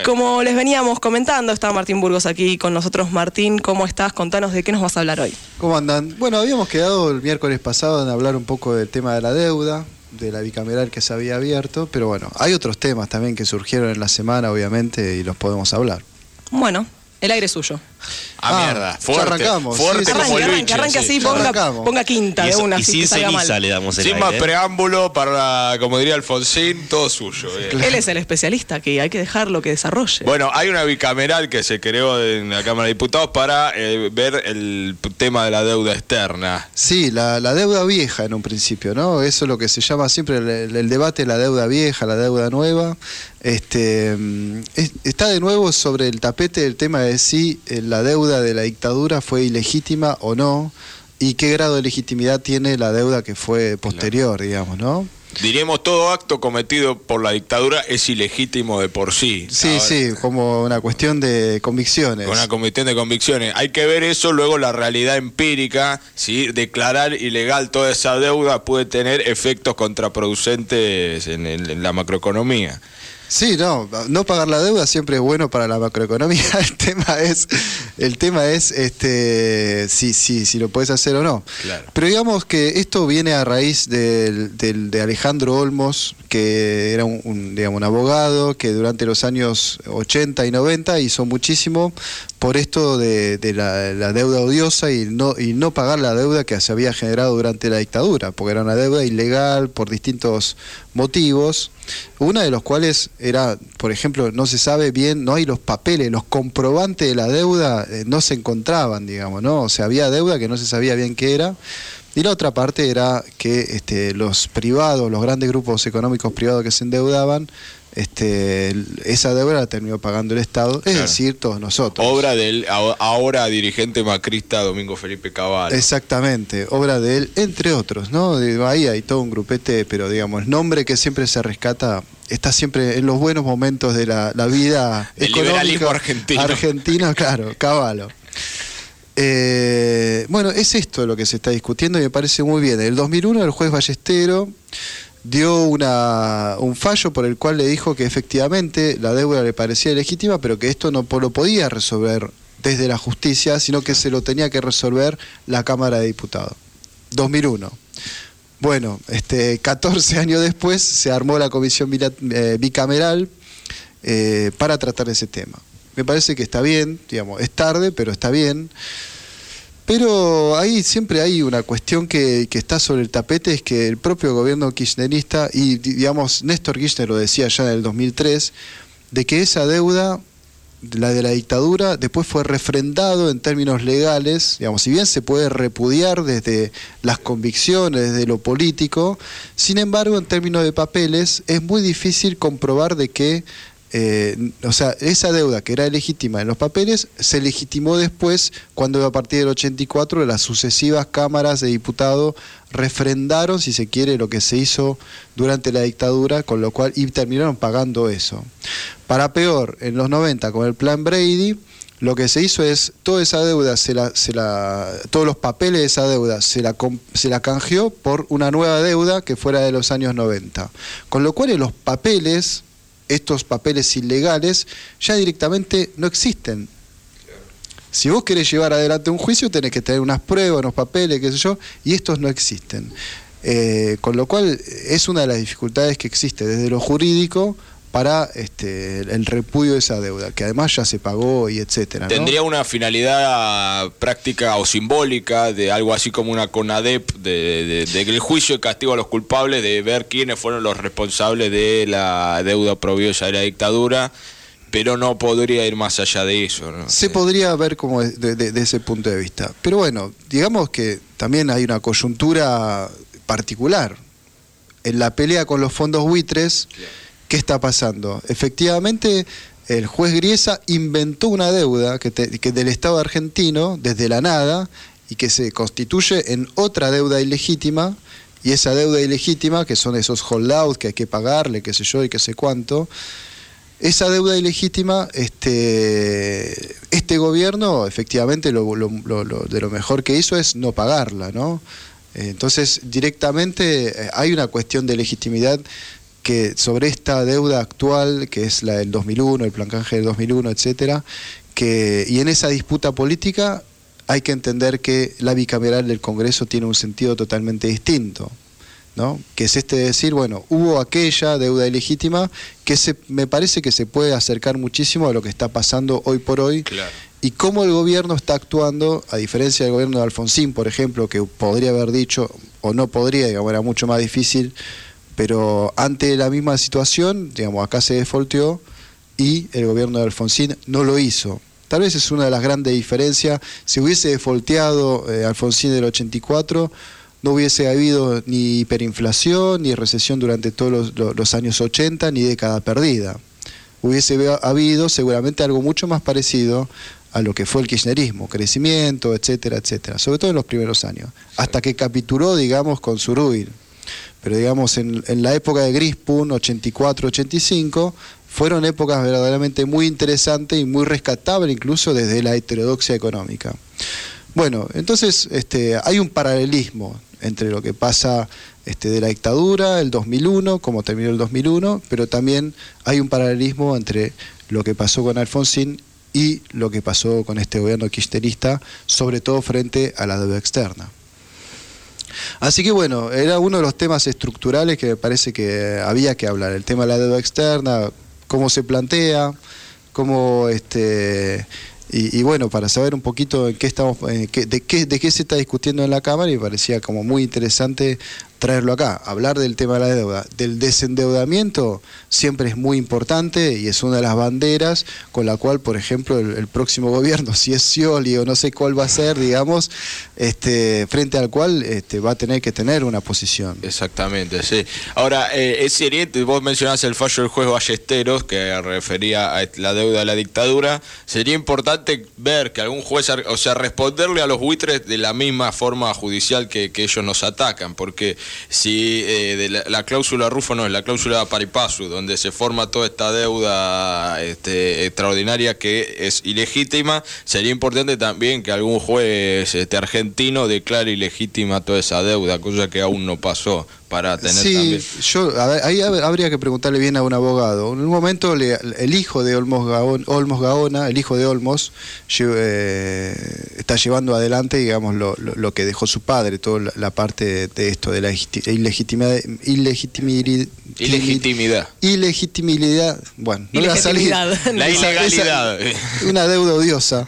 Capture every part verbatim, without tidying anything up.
Como les veníamos comentando, está Martín Burgos aquí con nosotros. Martín, ¿cómo estás? Contanos de qué nos vas a hablar hoy. ¿Cómo andan? Bueno, habíamos quedado el miércoles pasado en hablar un poco del tema de la deuda, de la bicameral que se había abierto, pero bueno, hay otros temas también que surgieron en la semana, obviamente, y los podemos hablar. Bueno, el aire es suyo. Ah, Ah, mierda, ya fuerte, arrancamos, fuerte sí, sí, como Arranque, el arranque, bicho, arranque sí. así, ya ponga, arrancamos. ponga quinta Y, de eso- una, y así sin que salga ceniza mal. le damos el Sin aire, más ¿eh? preámbulo, para, como diría Alfonsín, todo suyo. bien. Él es el especialista, que hay que dejarlo que desarrolle. Bueno, hay una bicameral que se creó en la Cámara de Diputados para eh, ver el tema de la deuda externa. Sí, la, la deuda vieja en un principio, ¿no? Eso es lo que se llama siempre el, el- el debate de la deuda vieja, la deuda nueva. Este, mm, es- está de nuevo sobre el tapete el tema de si eh, la deuda de la dictadura fue ilegítima o no, y qué grado de legitimidad tiene la deuda que fue posterior, digamos, ¿no? Diremos, todo acto cometido por la dictadura es ilegítimo de por sí. Sí, Ahora, sí, como una cuestión de convicciones. Con una comisión de convicciones. Hay que ver eso, luego la realidad empírica, ¿sí? Declarar ilegal toda esa deuda puede tener efectos contraproducentes en, el- en la macroeconomía. Sí, no, no pagar la deuda siempre es bueno para la macroeconomía. El tema es, el tema es este, si, si, si lo puedes hacer o no. Claro. Pero digamos que esto viene a raíz del, del- de Alejandro Olmos, que era un, un, digamos, un abogado que durante los años ochenta y noventa hizo muchísimo por esto de, de la, la deuda odiosa y no, y no pagar la deuda que se había generado durante la dictadura, porque era una deuda ilegal por distintos motivos, una de los cuales era, por ejemplo, no se sabe bien, no hay los papeles, los comprobantes de la deuda eh, no se encontraban, digamos, ¿no? O sea, había deuda que no se sabía bien qué era. Y la otra parte era que este, los privados, los grandes grupos económicos privados que se endeudaban, este, esa deuda la terminó pagando el Estado, es Claro. decir, todos nosotros. Obra del a- ahora dirigente macrista Domingo Felipe Cavallo. Exactamente, obra de él, entre otros, ¿no? De- Ahí hay todo un grupete, pero digamos, el nombre que siempre se rescata está siempre en los buenos momentos de la, la vida Del económica liberalismo argentino. argentino, claro, Cavallo. Eh, bueno, es esto lo que se está discutiendo y me parece muy bien. En el dos mil uno el juez Ballestero dio una, un fallo por el cual le dijo que efectivamente la deuda le parecía legítima, pero que esto no po- lo podía resolver desde la justicia, sino que se lo tenía que resolver la Cámara de Diputados. dos mil uno. Bueno, este, catorce años después se armó la comisión bila- eh, bicameral eh, para tratar ese tema. Me parece que está bien, digamos, es tarde, pero está bien. Pero ahí siempre hay una cuestión que, que está sobre el tapete, es que el propio gobierno kirchnerista, y digamos, Néstor Kirchner lo decía ya en el dos mil tres, de que esa deuda, la de la dictadura, después fue refrendado en términos legales, digamos, si bien se puede repudiar desde las convicciones, desde lo político, sin embargo, en términos de papeles, es muy difícil comprobar de que Eh, o sea, esa deuda que era legítima en los papeles se legitimó después cuando a partir del ochenta y cuatro las sucesivas cámaras de diputados refrendaron, si se quiere, lo que se hizo durante la dictadura, con lo cual y terminaron pagando eso. Para peor, en los noventa con el plan Brady, lo que se hizo es toda esa deuda, se la, se la, todos los papeles de esa deuda se la, se la canjeó por una nueva deuda que fuera de los años noventa. Con lo cual en los papeles, estos papeles ilegales ya directamente no existen. Si vos querés llevar adelante un juicio tenés que tener unas pruebas, unos papeles, qué sé yo, y estos no existen. Eh, con lo cual es una de las dificultades que existe desde lo jurídico para este, el repudio de esa deuda, que además ya se pagó y etcétera, ¿no? ¿Tendría una finalidad práctica o simbólica de algo así como una CONADEP, de, de, de el juicio y castigo a los culpables, de ver quiénes fueron los responsables de la deuda proviosa de la dictadura, pero no podría ir más allá de eso, ¿no? Se podría ver como de, de, de ese punto de vista. Pero bueno, digamos que también hay una coyuntura particular. En la pelea con los fondos buitres, ¿qué está pasando? Efectivamente, el juez Griesa inventó una deuda que, te, que del Estado argentino, desde la nada, y que se constituye en otra deuda ilegítima, y esa deuda ilegítima, que son esos holdouts que hay que pagarle, qué sé yo, y qué sé cuánto, esa deuda ilegítima, este, este gobierno, efectivamente, lo, lo, lo, lo, de lo mejor que hizo es no pagarla, ¿no? Entonces, directamente hay una cuestión de legitimidad que sobre esta deuda actual, que es la del dos mil uno, el plan canje del dos mil uno, etcétera, que, y en esa disputa política hay que entender que la bicameral del Congreso tiene un sentido totalmente distinto, ¿no? Que es este de decir, bueno, hubo aquella deuda ilegítima que se, me parece que se puede acercar muchísimo a lo que está pasando hoy por hoy. Claro. Y cómo el gobierno está actuando, a diferencia del gobierno de Alfonsín, por ejemplo, que podría haber dicho, o no podría, digamos, era mucho más difícil, pero ante la misma situación, digamos, acá se defaulteó y el gobierno de Alfonsín no lo hizo. Tal vez es una de las grandes diferencias. Si hubiese defaulteado eh, Alfonsín del ochenta y cuatro, no hubiese habido ni hiperinflación, ni recesión durante todos los, los, los años ochenta, ni década perdida. Hubiese habido seguramente algo mucho más parecido a lo que fue el kirchnerismo, crecimiento, etcétera, etcétera, sobre todo en los primeros años, hasta que capituló, digamos, con Suruir. Pero digamos, en, en la época de Grispun, ochenta y cuatro ochenta y cinco, fueron épocas verdaderamente muy interesantes y muy rescatables incluso desde la heterodoxia económica. Bueno, entonces este, hay un paralelismo entre lo que pasa este, de la dictadura, el dos mil uno, como terminó el dos mil uno, pero también hay un paralelismo entre lo que pasó con Alfonsín y lo que pasó con este gobierno kirchnerista, sobre todo frente a la deuda externa. Así que bueno, era uno de los temas estructurales que me parece que había que hablar, el tema de la deuda externa, cómo se plantea, cómo este y, y bueno, para saber un poquito en qué estamos, en qué, de qué de qué se está discutiendo en la Cámara, y me parecía como muy interesante traerlo acá, hablar del tema de la deuda, del desendeudamiento siempre es muy importante y es una de las banderas con la cual, por ejemplo, el, el próximo gobierno, si es Scioli o no sé cuál va a ser, digamos, este, frente al cual este, va a tener que tener una posición. Exactamente, sí. Ahora, eh, es hiriente, vos mencionás el fallo del juez Ballesteros, que refería a la deuda de la dictadura. Sería importante ver que algún juez, o sea, responderle a los buitres de la misma forma judicial que, que ellos nos atacan, porque si eh, de la, la cláusula Rufo no es la cláusula pari passu, donde se forma toda esta deuda este, extraordinaria que es ilegítima, sería importante también que algún juez este, argentino declare ilegítima toda esa deuda, cosa que aún no pasó, para tener sí, también. yo, a ver, ahí habría que preguntarle bien a un abogado. En un momento le, el hijo de Olmos, Gaona, Olmos Gaona, el hijo de Olmos, eh, está llevando adelante, digamos, lo, lo, lo que dejó su padre, toda la, la parte de esto, de la ilegitimidad, ilegitimidad, Ilegitimidad. Ilegitimidad, bueno, no le va a salir. La ilegalidad. Esa, una deuda odiosa.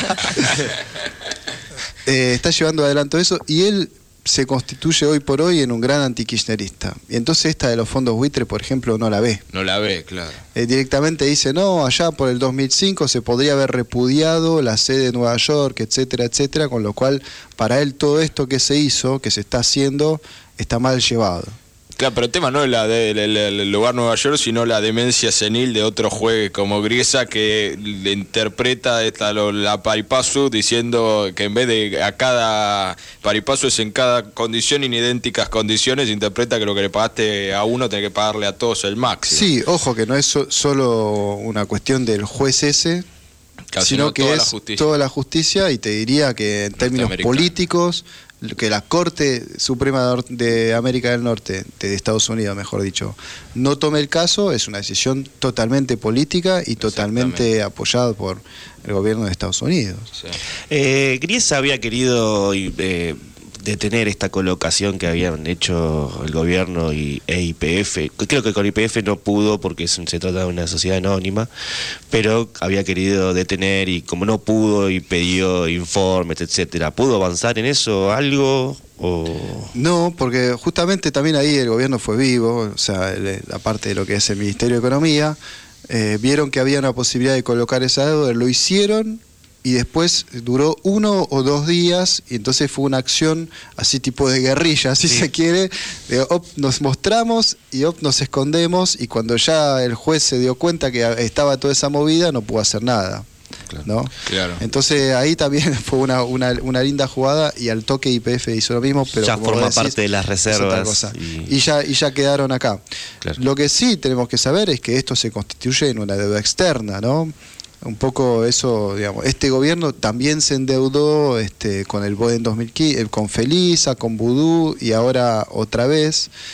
eh, está llevando adelante eso y él se constituye hoy por hoy en un gran antikirchnerista. Y entonces esta de los fondos buitre, por ejemplo, no la ve. No la ve, claro. Eh, directamente dice, no, allá por el dos mil cinco se podría haber repudiado la sede de Nueva York, etcétera, etcétera, con lo cual para él todo esto que se hizo, que se está haciendo, está mal llevado. Claro, pero el tema no es la del de, el, el lugar Nueva York, sino la demencia senil de otro juez como Griesa, que le interpreta esta, la pari passu diciendo que en vez de a cada pari passu es en cada condición en idénticas condiciones, interpreta que lo que le pagaste a uno tenés que pagarle a todos el máximo. Sí, ojo que no es so, solo una cuestión del juez ese, claro, sino, sino que toda es la toda la justicia, y te diría que en términos políticos, que la Corte Suprema de América del Norte, de Estados Unidos mejor dicho, no tome el caso, es una decisión totalmente política y totalmente apoyada por el gobierno de Estados Unidos. Sí. Eh, Griesa había querido eh, detener esta colocación que habían hecho el gobierno y e Y P F. Creo que con Y P F no pudo porque es, se trata de una sociedad anónima, pero había querido detener y como no pudo y pidió informes, etcétera. ¿Pudo avanzar en eso algo? O... No, porque justamente también ahí el gobierno fue vivo, o sea, aparte de lo que es el Ministerio de Economía, eh, vieron que había una posibilidad de colocar esa deuda, lo hicieron. Y después duró uno o dos días y entonces fue una acción así tipo de guerrilla, si sí. se quiere, de op, nos mostramos y op, nos escondemos, y cuando ya el juez se dio cuenta que estaba toda esa movida no pudo hacer nada. Claro. ¿No? Claro. Entonces ahí también fue una, una, una linda jugada, y al toque Y P F hizo lo mismo, pero ya como forma decís, parte de las reservas y... Y, ya, y ya quedaron acá. Claro. Lo que sí tenemos que saber es que esto se constituye en una deuda externa, ¿no? Un poco eso, digamos, este gobierno también se endeudó este, con el BOE en dos mil quince, con Felisa, con Vudú, y ahora otra vez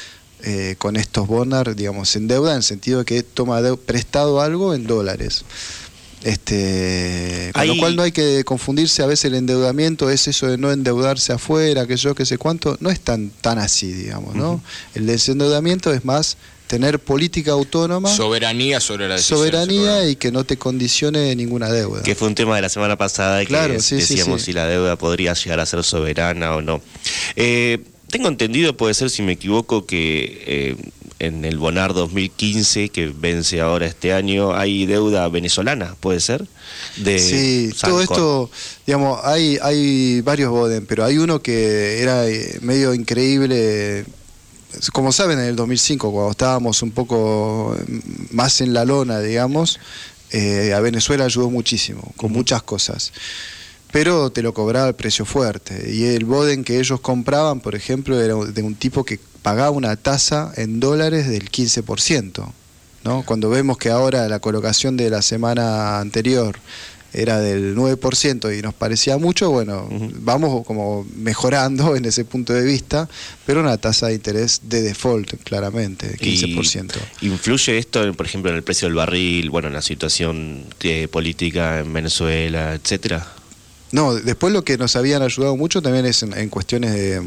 eh, con estos Bonard, digamos, en deuda, en el sentido de que toma de, prestado algo en dólares. Este, con Ahí... lo cual no hay que confundirse. A veces el endeudamiento es eso de no endeudarse afuera, que yo, que sé cuánto, no es tan, tan así, digamos, ¿no? Uh-huh. El desendeudamiento es más tener política autónoma, soberanía sobre la decisión, soberanía y que no te condicione ninguna deuda. Que fue un tema de la semana pasada, que claro, sí, decíamos sí, sí. si la deuda podría llegar a ser soberana o no. Eh, tengo entendido, puede ser si me equivoco, que eh, en el Bonard dos mil quince, que vence ahora este año, hay deuda venezolana, ¿puede ser? De sí, Sancor. Todo esto, digamos, hay, hay varios Boden, pero hay uno que era medio increíble. Como saben, en el dos mil cinco, cuando estábamos un poco más en la lona, digamos, eh, a Venezuela ayudó muchísimo, con uh-huh. muchas cosas. Pero te lo cobraba el precio fuerte. Y el Boden que ellos compraban, por ejemplo, era de un tipo que pagaba una tasa en dólares del quince por ciento, ¿no? Cuando vemos que ahora la colocación de la semana anterior era del nueve por ciento y nos parecía mucho, bueno, uh-huh. vamos como mejorando en ese punto de vista, pero una tasa de interés de default, claramente, quince por ciento. ¿Y influye esto, por ejemplo, en el precio del barril, bueno, en la situación eh, política en Venezuela, etcétera? No, después lo que nos habían ayudado mucho también es en, en cuestiones de,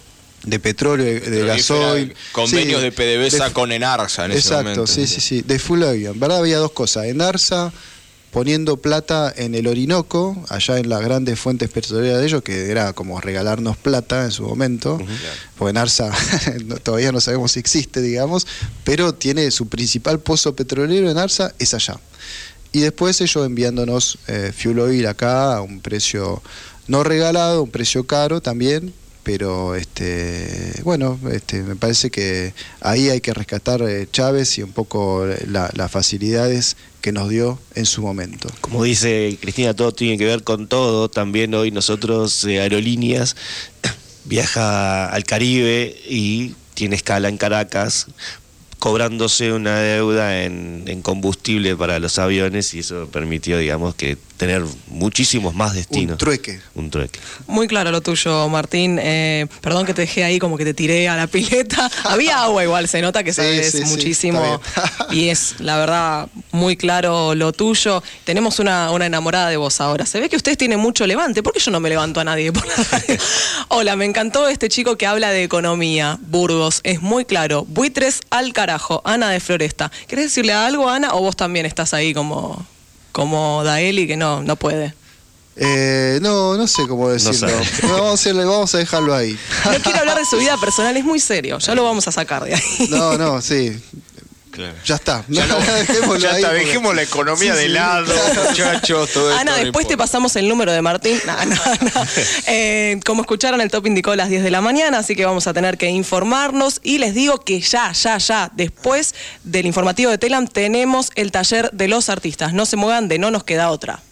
de petróleo, de, de gasoil. Convenios sí, de PDVSA de, con Enarsa en exacto, ese momento. Exacto, sí, sí, sí, de full avion. ¿Verdad? Había dos cosas. Enarsa poniendo plata en el Orinoco, allá en las grandes fuentes petroleras de ellos, que era como regalarnos plata en su momento, uh-huh. porque Enarsa todavía no sabemos si existe, digamos, pero tiene su principal pozo petrolero en Enarsa, es allá. Y después ellos enviándonos eh, fuel oil acá a un precio no regalado, un precio caro también, pero este bueno, este me parece que ahí hay que rescatar eh, Chávez y un poco la, las facilidades que nos dio en su momento. Como dice Cristina, todo tiene que ver con todo. También hoy nosotros, eh, Aerolíneas, viaja al Caribe y tiene escala en Caracas, cobrándose una deuda en, en combustible para los aviones, y eso permitió, digamos, que tener muchísimos más destinos. Un trueque. Un trueque. Muy claro lo tuyo, Martín. Eh, perdón que te dejé ahí como que te tiré a la pileta. Había agua igual, se nota que sabes sí, sí, muchísimo. Sí, y es, la verdad, muy claro lo tuyo. Tenemos una, una enamorada de vos ahora. Se ve que ustedes tienen mucho levante. ¿Por qué yo no me levanto a nadie por la radio? Hola, me encantó este chico que habla de economía. Burgos, es muy claro. Buitres al carajo. Ana de Floresta. ¿Querés decirle algo, Ana, o vos también estás ahí como... como Daeli, que no, no puede? Eh, no, no sé cómo decirlo. No no, vamos, a hacerle, vamos a dejarlo ahí. No quiere hablar de su vida personal, es muy serio. Ya lo vamos a sacar de ahí. No, no, sí. Claro. Ya está. Ya, no, ya está, dejemos porque... la economía sí, de sí, lado, claro. muchachos. Todo Ana, esto después te pasamos el número de Martín. No, no, no. Eh, como escucharon, el top indicó las diez de la mañana, así que vamos a tener que informarnos. Y les digo que ya, ya, ya, después del informativo de Telam, tenemos el taller de los artistas. No se muevan, de no nos queda otra.